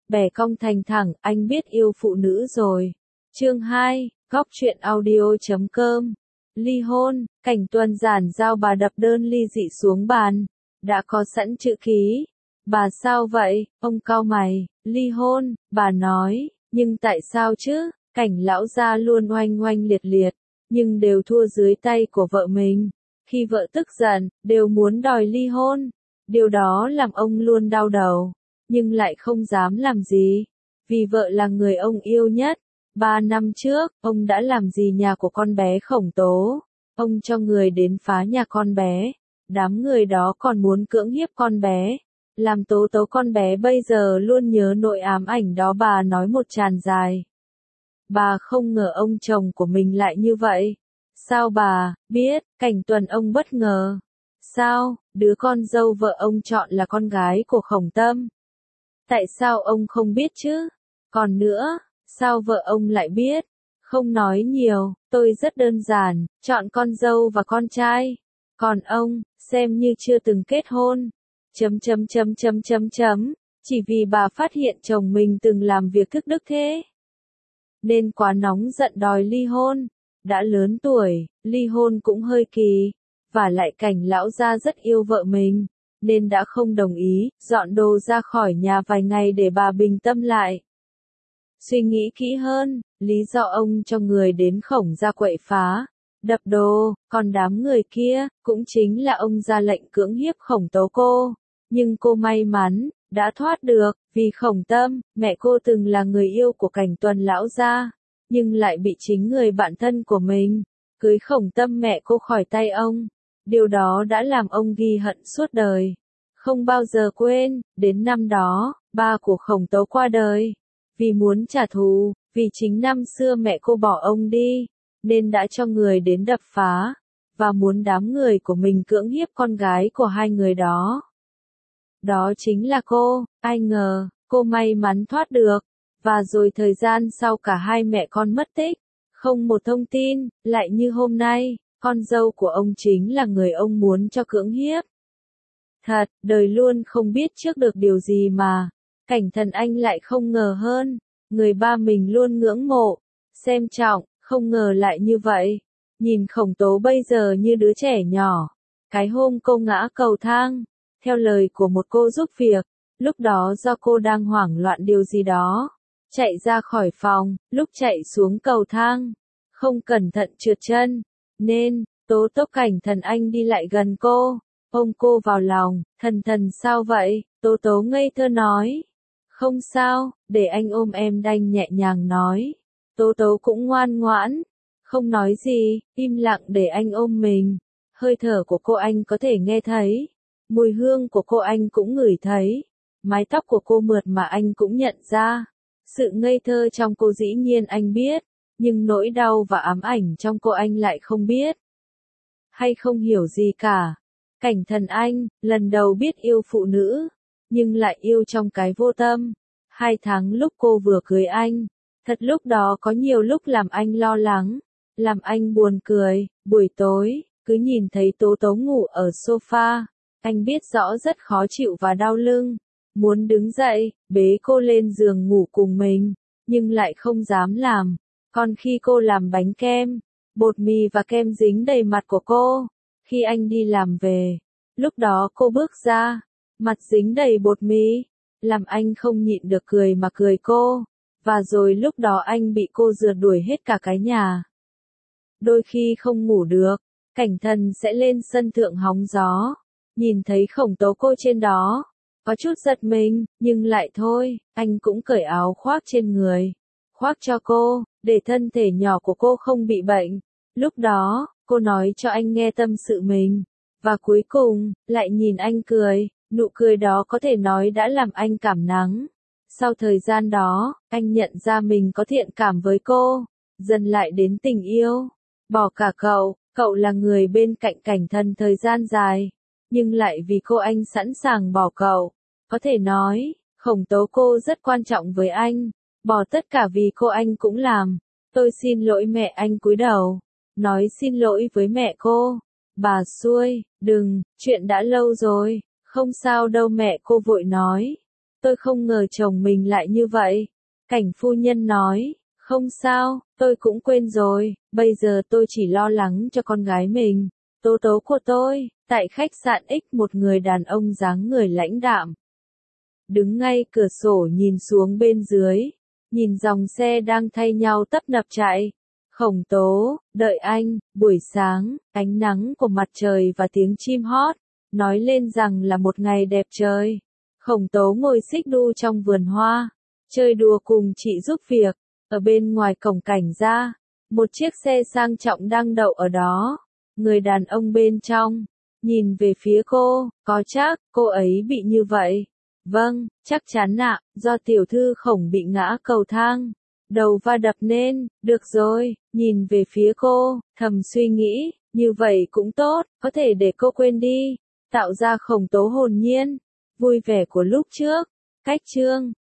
bẻ cong thành thẳng, anh biết yêu phụ nữ rồi. Chương 2, Góc truyện audio.com. Ly hôn, Cảnh Tuần giản giao bà đập đơn ly dị xuống bàn, đã có sẵn chữ ký. Bà sao vậy? Ông cau mày. Ly hôn, bà nói, nhưng tại sao chứ? Cảnh lão gia luôn oanh oanh liệt liệt, nhưng đều thua dưới tay của vợ mình. Khi vợ tức giận, đều muốn đòi ly hôn. Điều đó làm ông luôn đau đầu, nhưng lại không dám làm gì, vì vợ là người ông yêu nhất. 3 năm trước, ông đã làm gì nhà của con bé Khổng Tố? Ông cho người đến phá nhà con bé. Đám người đó còn muốn cưỡng hiếp con bé. Làm Tố Tố con bé bây giờ luôn nhớ nỗi ám ảnh đó, bà nói một tràng dài. Bà không ngờ ông chồng của mình lại như vậy. Sao bà biết? Cảnh Tuần ông bất ngờ. Sao, đứa con dâu vợ ông chọn là con gái của Khổng Tâm? Tại sao ông không biết chứ? Còn nữa, sao vợ ông lại biết? Không nói nhiều, tôi rất đơn giản, chọn con dâu và con trai. Còn ông, xem như chưa từng kết hôn. Chỉ vì bà phát hiện chồng mình từng làm việc thất đức thế, nên quá nóng giận đòi ly hôn. Đã lớn tuổi, ly hôn cũng hơi kỳ. Và lại Cảnh lão gia rất yêu vợ mình, nên đã không đồng ý, dọn đồ ra khỏi nhà vài ngày để bà bình tâm lại. Suy nghĩ kỹ hơn, lý do ông cho người đến Khổng gia quậy phá, đập đồ, còn đám người kia, cũng chính là ông ra lệnh cưỡng hiếp Khổng Tố cô. Nhưng cô may mắn, đã thoát được, vì Khổng Tâm, mẹ cô từng là người yêu của Cảnh Tuần lão gia, nhưng lại bị chính người bạn thân của mình cưới Khổng Tâm mẹ cô khỏi tay ông. Điều đó đã làm ông ghi hận suốt đời, không bao giờ quên. Đến năm đó, ba của Khổng Tố qua đời. Vì muốn trả thù, vì chính năm xưa mẹ cô bỏ ông đi, nên đã cho người đến đập phá, và muốn đám người của mình cưỡng hiếp con gái của hai người đó. Đó chính là cô. Ai ngờ, cô may mắn thoát được, và rồi thời gian sau cả hai mẹ con mất tích, không một thông tin. Lại như hôm nay, con dâu của ông chính là người ông muốn cho cưỡng hiếp. Thật, đời luôn không biết trước được điều gì mà. Cảnh Thần Anh lại không ngờ hơn, người ba mình luôn ngưỡng mộ, xem trọng, không ngờ lại như vậy. Nhìn Khổng Tố bây giờ như đứa trẻ nhỏ. Cái hôm cô ngã cầu thang, theo lời của một cô giúp việc, lúc đó do cô đang hoảng loạn điều gì đó, chạy ra khỏi phòng, lúc chạy xuống cầu thang, không cẩn thận trượt chân, nên, Tố Tố Cảnh Thần Anh đi lại gần cô, ôm cô vào lòng. Thần sao vậy? Tố Tố ngây thơ nói. Không sao, để anh ôm em, đanh nhẹ nhàng nói. Tố Tố cũng ngoan ngoãn, không nói gì, im lặng để anh ôm mình. Hơi thở của cô anh có thể nghe thấy, mùi hương của cô anh cũng ngửi thấy, mái tóc của cô mượt mà anh cũng nhận ra. Sự ngây thơ trong cô dĩ nhiên anh biết, nhưng nỗi đau và ám ảnh trong cô anh lại không biết, hay không hiểu gì cả. Cảnh Thần Anh, lần đầu biết yêu phụ nữ, nhưng lại yêu trong cái vô tâm. 2 tháng lúc cô vừa cưới anh, thật lúc đó có nhiều lúc làm anh lo lắng, làm anh buồn cười. Buổi tối, cứ nhìn thấy Tố Tố ngủ ở sofa, anh biết rõ rất khó chịu và đau lưng, muốn đứng dậy, bế cô lên giường ngủ cùng mình, nhưng lại không dám làm. Còn khi cô làm bánh kem, bột mì và kem dính đầy mặt của cô. Khi anh đi làm về, lúc đó cô bước ra, mặt dính đầy bột mì, làm anh không nhịn được cười mà cười cô. Và rồi lúc đó anh bị cô rượt đuổi hết cả cái nhà. Đôi khi không ngủ được, Cảnh Thần sẽ lên sân thượng hóng gió, nhìn thấy Khổng Tố cô trên đó, có chút giật mình, nhưng lại thôi, anh cũng cởi áo khoác trên người, khoác cho cô, để thân thể nhỏ của cô không bị bệnh. Lúc đó, cô nói cho anh nghe tâm sự mình, và cuối cùng, lại nhìn anh cười. Nụ cười đó có thể nói đã làm anh cảm nắng. Sau thời gian đó, anh nhận ra mình có thiện cảm với cô, dần lại đến tình yêu. Bỏ cả cậu là người bên cạnh Cảnh Thần thời gian dài, nhưng lại vì cô anh sẵn sàng bỏ cậu. Có thể nói, Khổng Tố cô rất quan trọng với anh, bỏ tất cả vì cô anh cũng làm. Tôi xin lỗi mẹ, anh cúi đầu, nói xin lỗi với mẹ cô. Bà xui, đừng, chuyện đã lâu rồi. Không sao đâu mẹ, cô vội nói. tôi không ngờ chồng mình lại như vậy. Cảnh phu nhân nói, không sao, tôi cũng quên rồi, bây giờ tôi chỉ lo lắng cho con gái mình. Tố tố của tôi, tại khách sạn X một người đàn ông dáng người lãnh đạm. Đứng ngay cửa sổ nhìn xuống bên dưới, nhìn dòng xe đang thay nhau tấp nập chạy. Khổng Tố, đợi anh, buổi sáng, ánh nắng của mặt trời và tiếng chim hót, nói lên rằng là một ngày đẹp trời. Khổng Tố ngồi xích đu trong vườn hoa, chơi đùa cùng chị giúp việc, ở bên ngoài cổng cảnh ra, một chiếc xe sang trọng đang đậu ở đó. Người đàn ông bên trong, nhìn về phía cô, có chắc, cô ấy bị như vậy. Vâng, chắc chắn ạ, do tiểu thư Khổng bị ngã cầu thang. Đầu va đập nên, được rồi, nhìn về phía cô, thầm suy nghĩ, như vậy cũng tốt, có thể để cô quên đi, tạo ra Khổng Tố hồn nhiên, vui vẻ của lúc trước. Cách chương